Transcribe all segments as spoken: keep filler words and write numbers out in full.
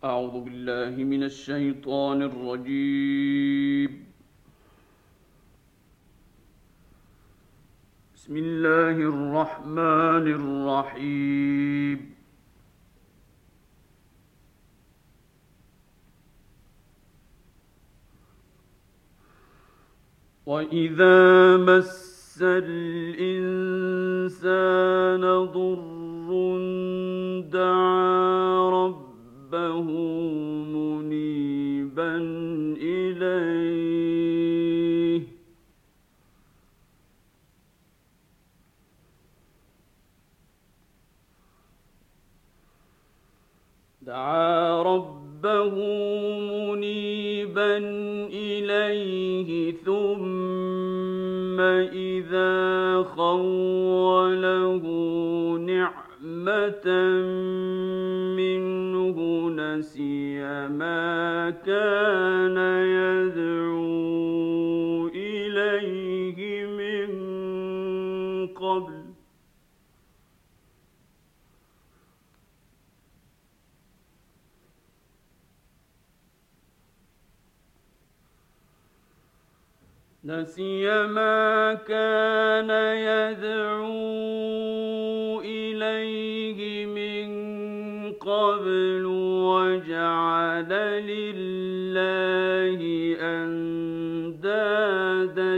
أعوذ بالله من الشيطان الرجيم. بسم الله الرحمن الرحيم. وإذا مس الإنسان ضر دعا ربه منيبا إليه دعا ربه منيبا إليه ثم إذا خوله نعمة منه نسي ما كان يدعو إليه من قبل نسي ما كان يدعو إليه من قبل وجعل لله أندادا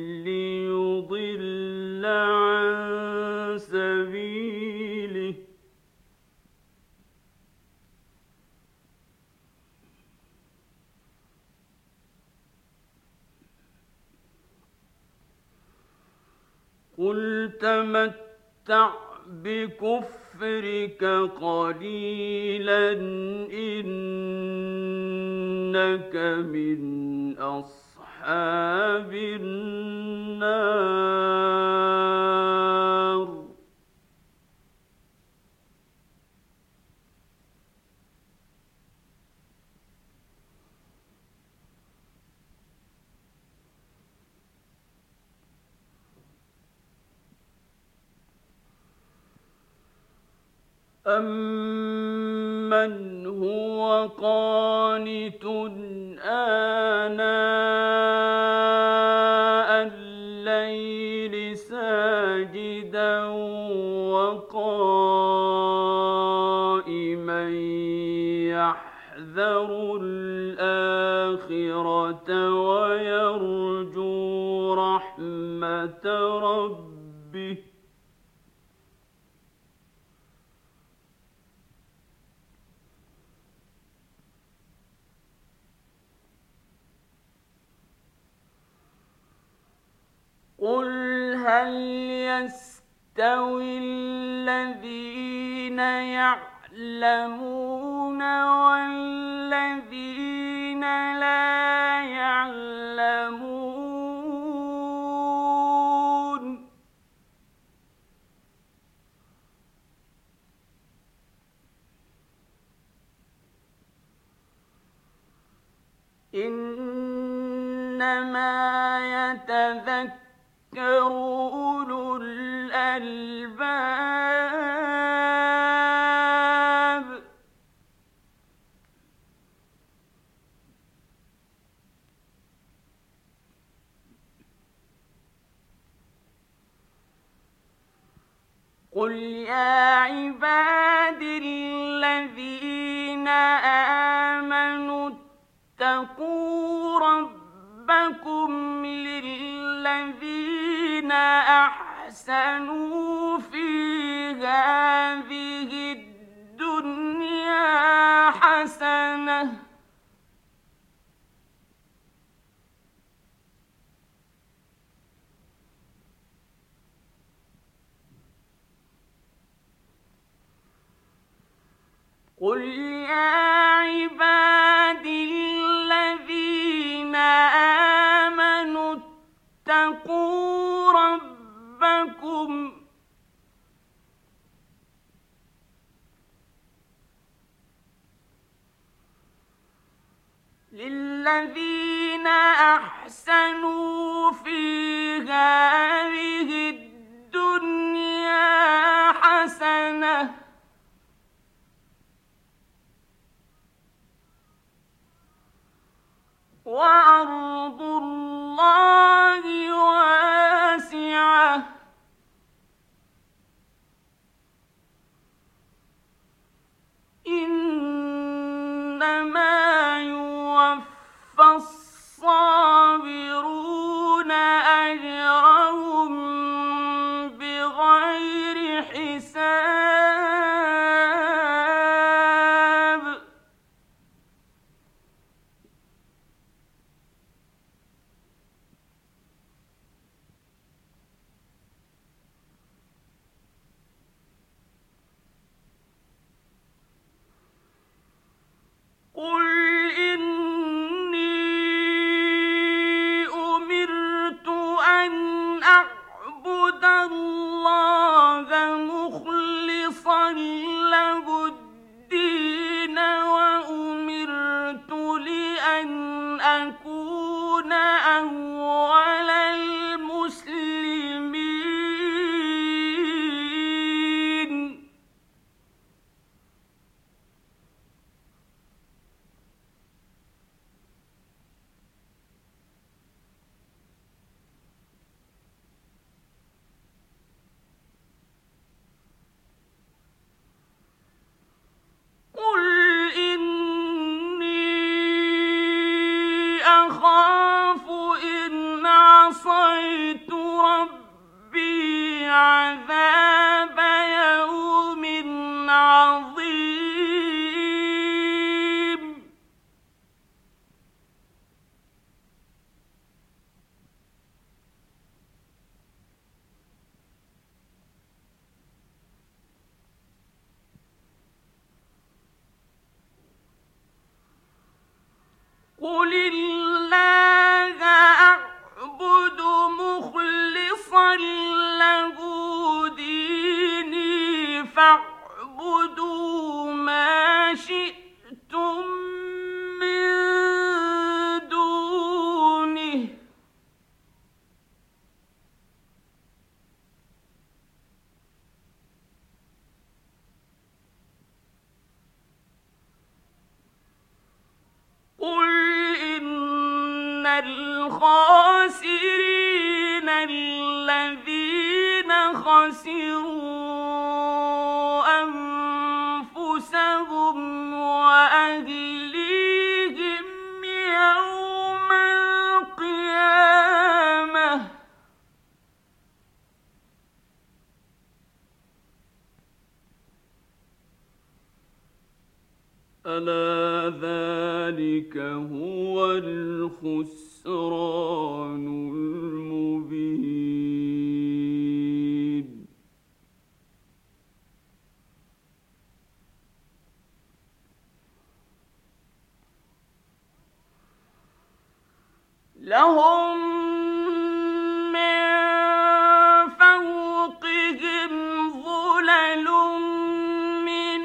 ليضل عن سبيله قل تمتع بكفرك قليلا إنك من أصحاب النار أَمَّنْ هُوَ قَانِتٌ آنَاءَ اللَّيْلِ سَاجِدًا وَقَائِمًا يَحْذَرُ الْآخِرَةَ وَيَرْجُو رَحْمَةَ رَبِّهِ قل هل يستوي الذين يعلمون والذين لا يعلمون إنما يتذكر أولو الألباب قل يا عبادي الذين آمنوا اتقوا ربكم للذين أحسنوا في هذه الدنيا حسنة قل يا عبادي الذين آمنوا اتقوا ربكم للذين أحسنوا في هذه الدنيا حسنة إنما يوفى الصابرون أجرهم بغير حساب. قل إني أمرت أن أعبد الله مخلصا له الدين وأمرت لأن أكون أول المسلمين. قل إني أخاف إن عصيت ربي عذاب يوم عظيم. قل الله أعبد مخلصا له ديني فاعبدوا ما شئتم من دونه. قل إن الخاسرين الذين خسروا أنفسهم وأهليهم يوم القيامة. ألا ذلك هو الخسران المبين. لهم من فوقهم ظلل من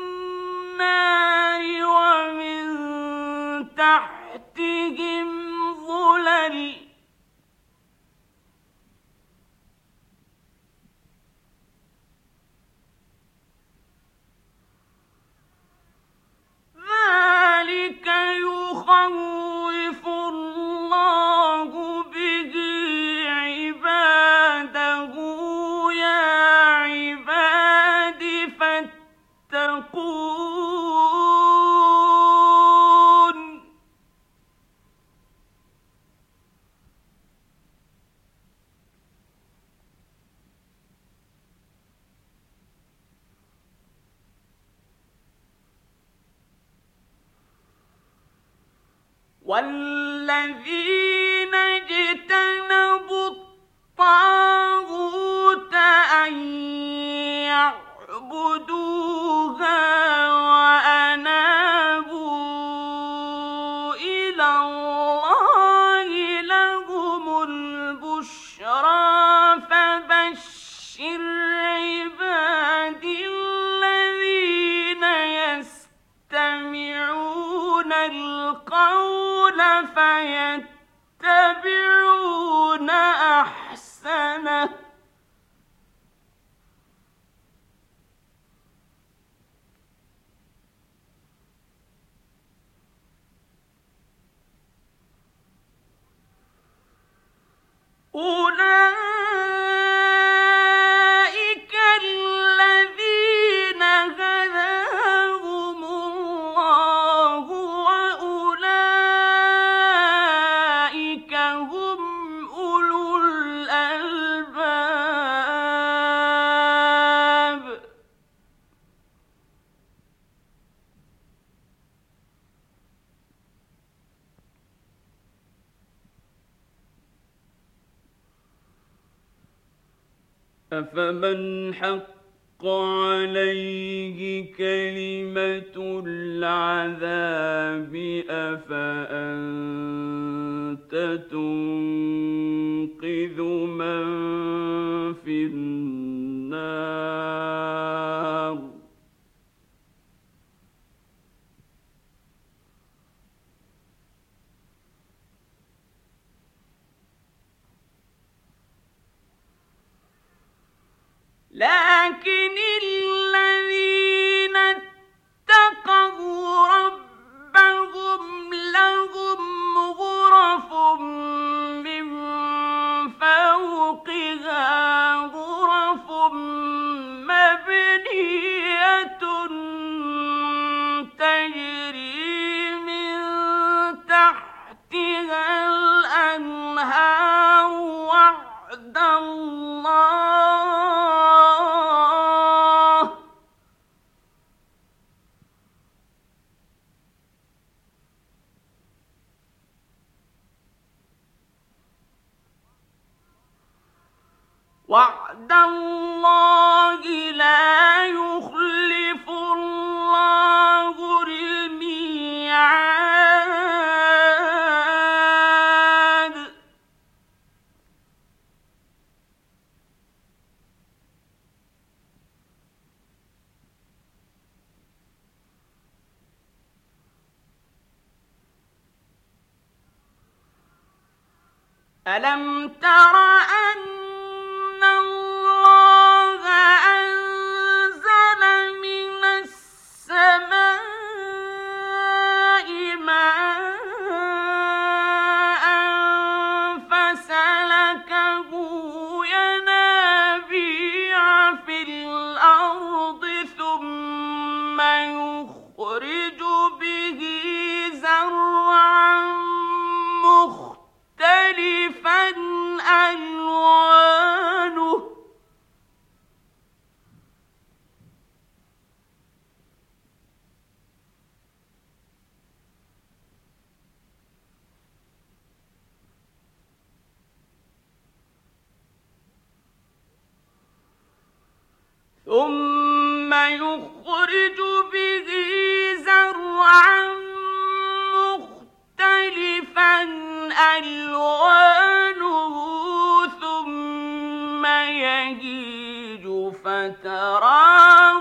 النار ومن تحتهم ظلل ذلك يخوف الله به عباده يا عباد فاتقون. والذين اجتنبوا الطاغوت أن يعبدوها وأنابوا إلى الله لهم البشرى فبشر عبادي الذين يستمعون القول فيتبعون أحسنه. أولئك الذين هداهم الله أفمن حق عليه كلمة العذاب أفأنت تنقذ من في النار لكن الذين اتقوا ربهم لهم غرف من فوقها غرف مبنية تجري من تحتها الأنهار وعد الله وعد الله لا يخلف الله الميعاد ألم تر أن الله أنزل من السماء ماء فسلكه ينابيع في الأرض ثم يخرج به زرعا مختلفا ألوانه ثم يخرج به زرعا مختلفا ألوانه ثم يهيج فتراه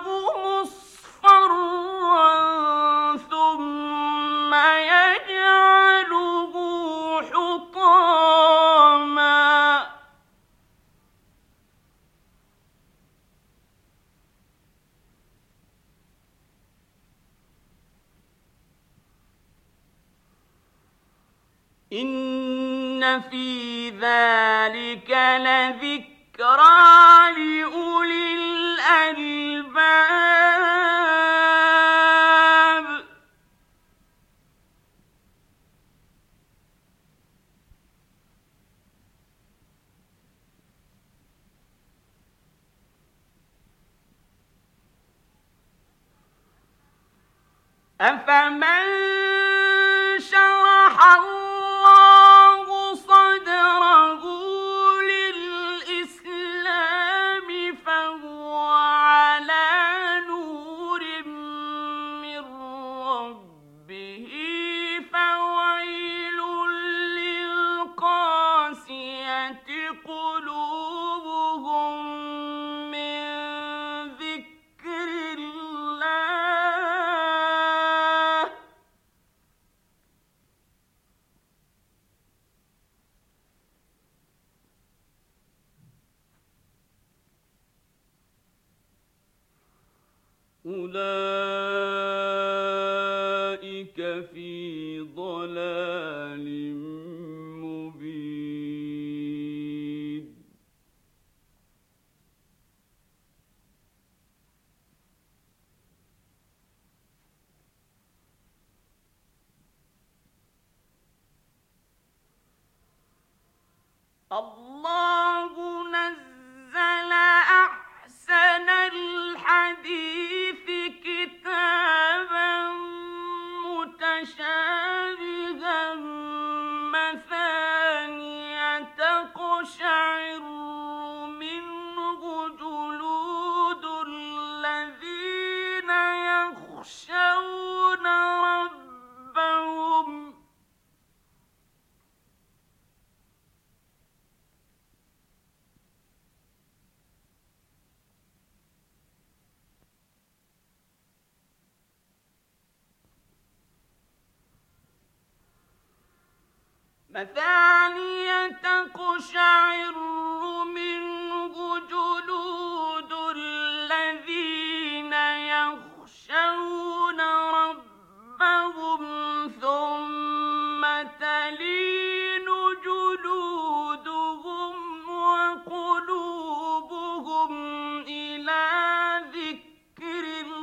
مصفرا ثم يجعله حطاما إن في ذلك لذكرى لأولي الألباب أفمن شرح الله صدره للإسلام فهو على نور من ربه فويل للقاسية قلوبهم من ذكر الله أولئك في ضلال مبين الله نزل أحسن الحديث كتابا متشابها مثانية تقشعر منه فثانية تقشعر منه جلود الذين يخشون ربهم ثم تلين جلودهم وقلوبهم إلى ذكر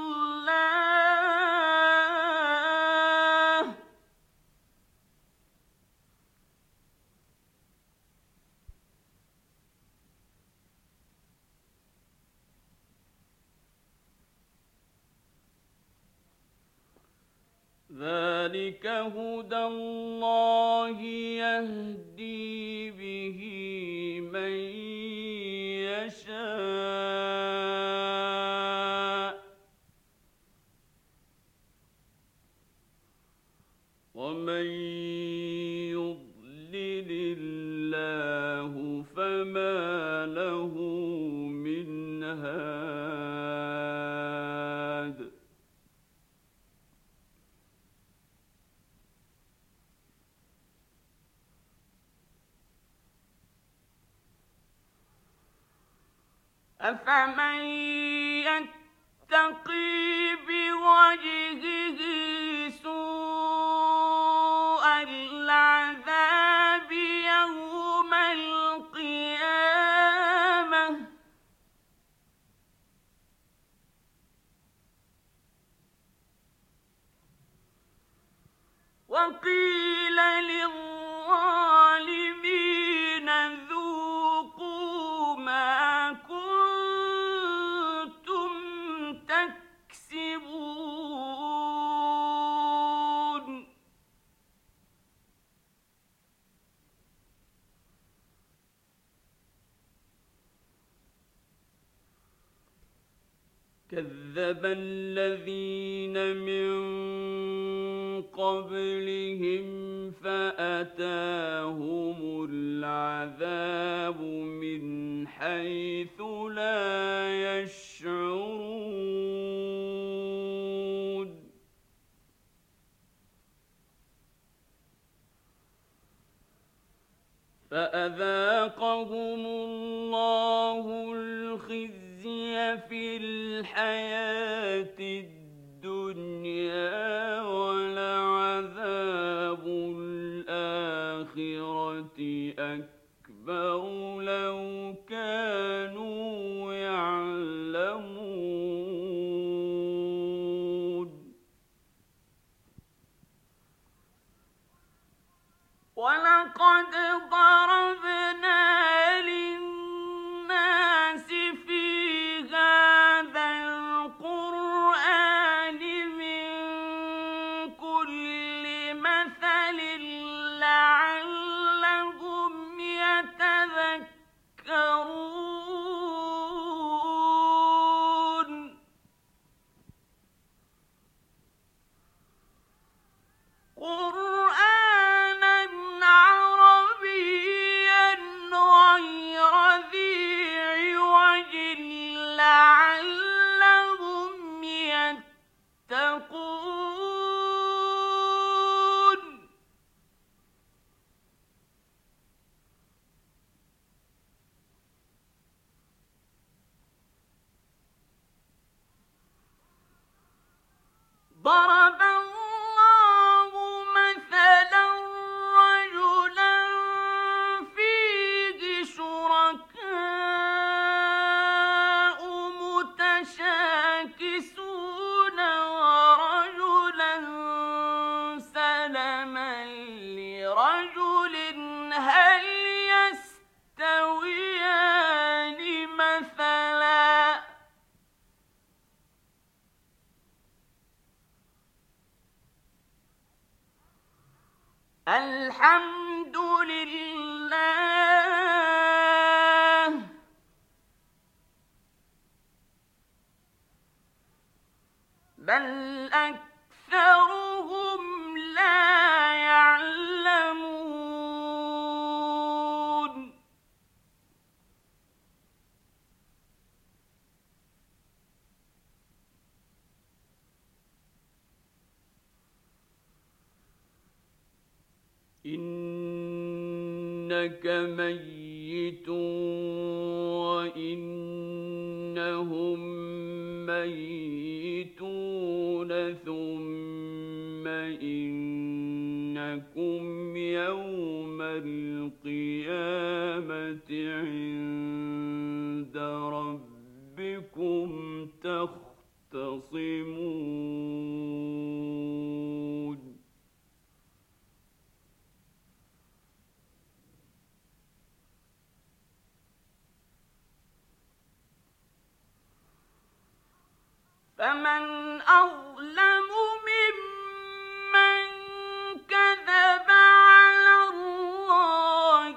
الله ذلك هدى الله يهدي به من يشاء ومن يضلل الله فما له من هاد أفمن يتقي بوجهه سوء العذاب يوم القيامة وقيل للظالمين ذوقوا ما كنتم تكسبون كذب الذين من قبلهم فأتاهم العذاب من حيث لا يشعرون فأذاقهم الله الخزي في الحياة الدنيا ولعذاب الآخرة أكبر لو كانوا يعلمون ولقد ضربنا للناس في هذا القرآن من كل مثل لعلهم يتذكرون قرآنا عربيا غير ذي عوج لعلهم يتقون ضرب الله مثلا رجلا فيه شركاء متشاكسون ورجلا سلما لرجل هل يستويان مثلا الحمد لله بل أكثرهم لا يعلمون إن إنك ميت وإنهم ميتون ثم إنكم يوم القيامة عند ربكم تختصمون فمن أظلم ممن كذب على الله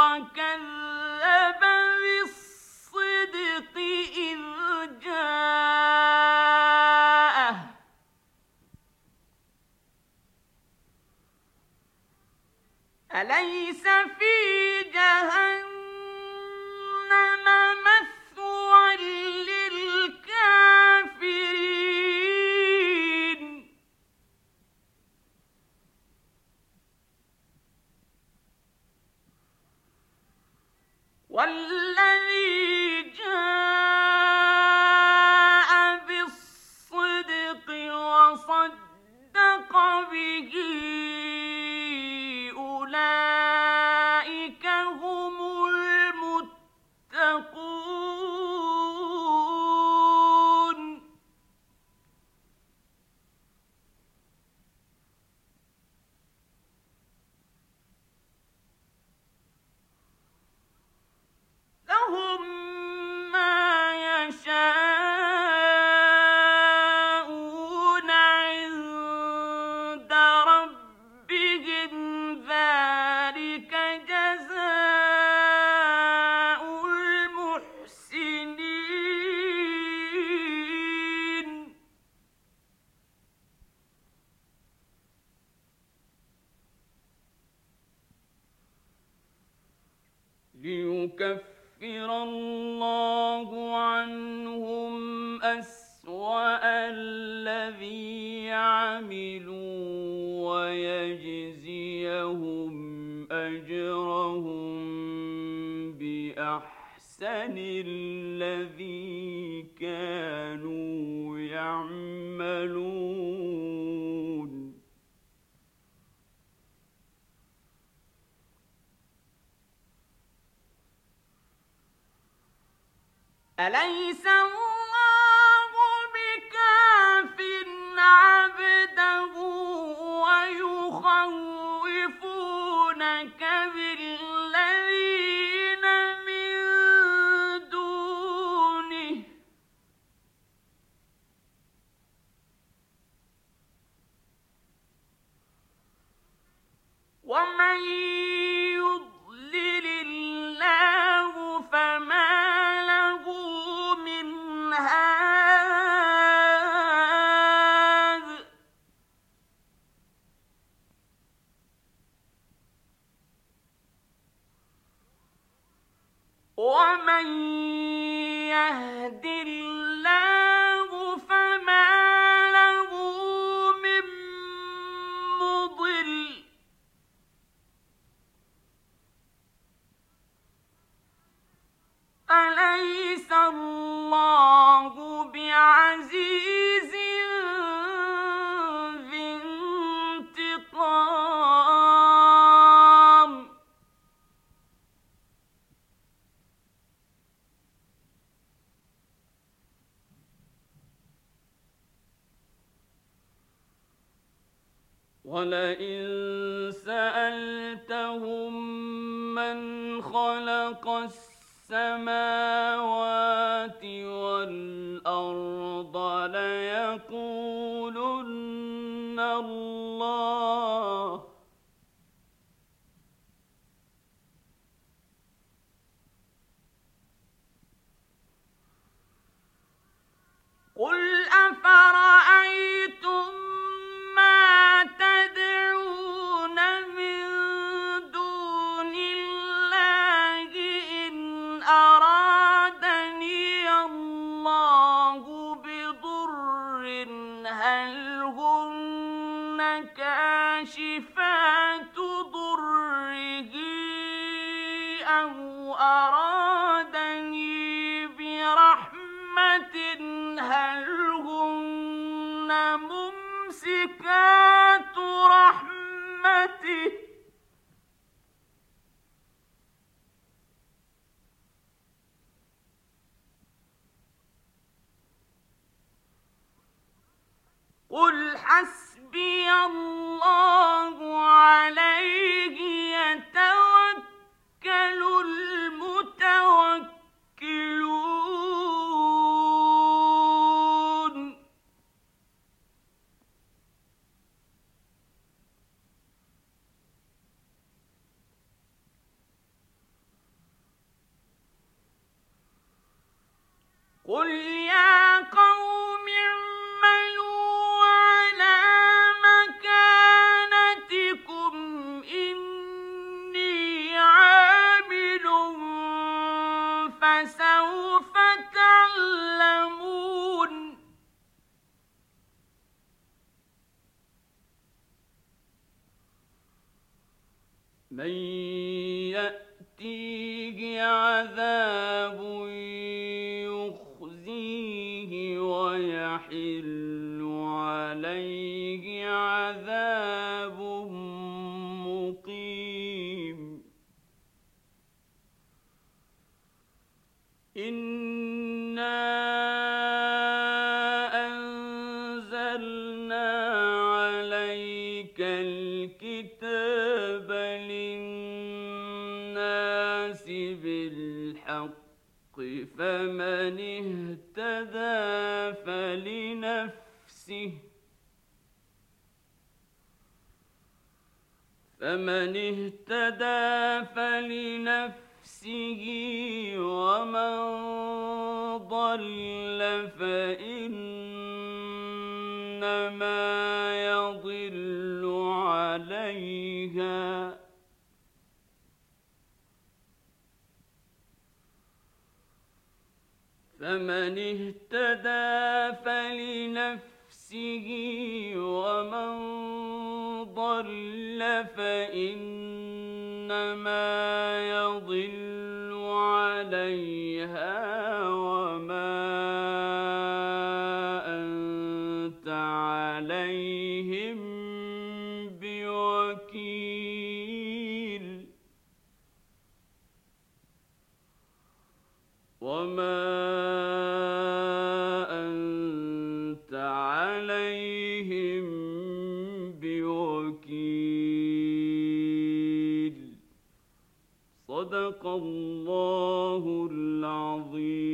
وكذب بالصدق إذ جاءه أليس في جهنم مثوى للكافرين والذي جاء بالصدق وصدق به أولئك هم المتقون لهم ما يشاءون عند ربهم ذلك جزاء المحسنين ليكفر الله عنهم أسوأ الذي عملوا ويجزيهم أجرهم بأحسن الذي كانوا يعملون أليس الله بكاف عبده ويخوفونك بالذين من دونه ومن يضلل الله فما له من هاد ومن يهد الله فما له من مضل أليس الله بعزيز ذي انتقام ولئن سألتهم من خلق السماوات والأرض ليقولن الله قل أفرأيتم ما تدعون من دون الله إن أرادني الله بضر هل هن كاشفات ضره ممسكات رحمته قل حسبي الله عليه يتوكل المتوكلون قل يا قوم اعملوا على مكانتكم إني عامل فسوف تعلمون من يأتيه عذاب يخزيه ويحل عليه عذاب مقيم إنا أنزلنا عليك الكتاب للناس بالحق فمن اهتدى فلنفسه فمن اهتدى فلنفسه ومن ضل فإنما يضل عليها فمن اهتدى فلنفسه ومن ضل فإنما يضل عليها وما أنت عليهم بوكيل وما أنت عليهم بوكيل صدق الله العظيم.